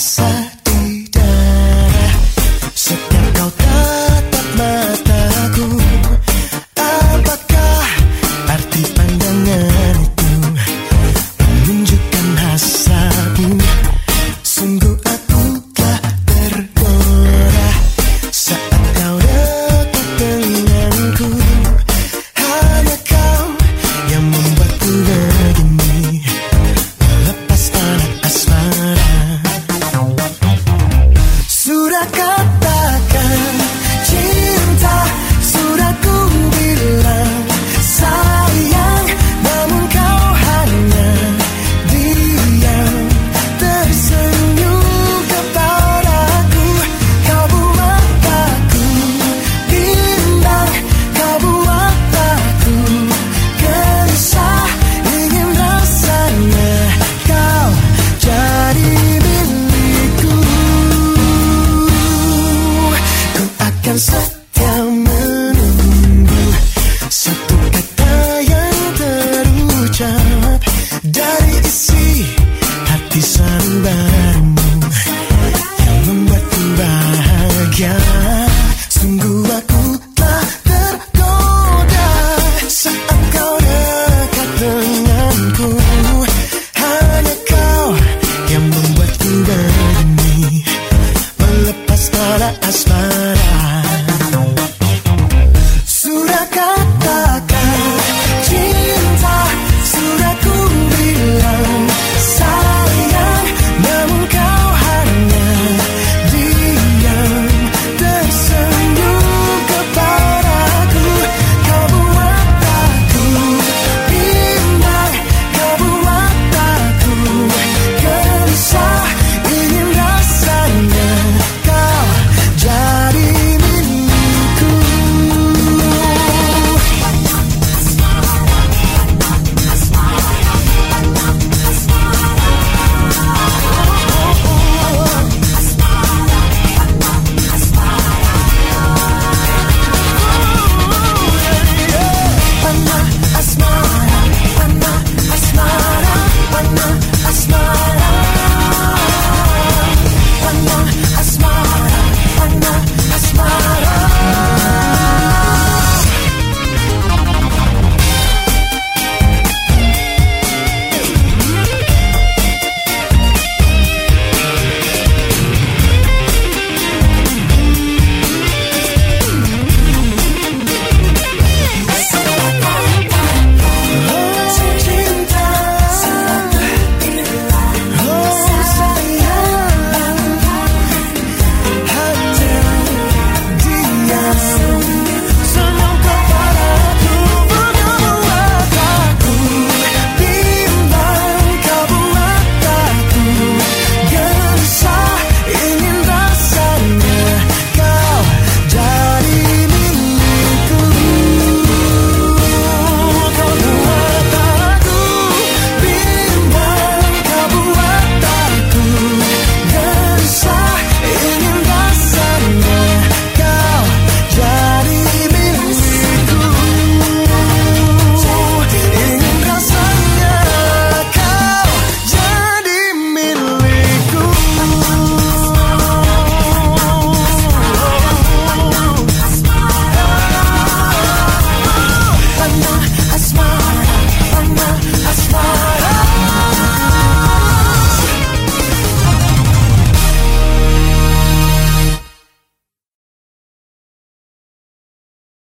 rasa di dada setiap kau tatap mataku. Apakah arti pandangan itu menunjukkan hasratmu? Sungguh aku telah tergoda saat kau dekat denganku. Hanya kau yang membuatku begini, melepas anak asmara. Sudah katakan cinta, sudah ku bilang sayang, namun kau hanya diam tersenyum kepadaku. Kau buat aku bimbang, kau buat aku gelisah, ingin rasanya kau jadi milikku. Ku akan setia menunggu satu kata yang terucap dari isi hati sanubarimu yang membuatku bahagia. Sungguh aku telah tergoda saat kau dekat denganku. Hanya kau yang membuatku begini, melepas kala asmara.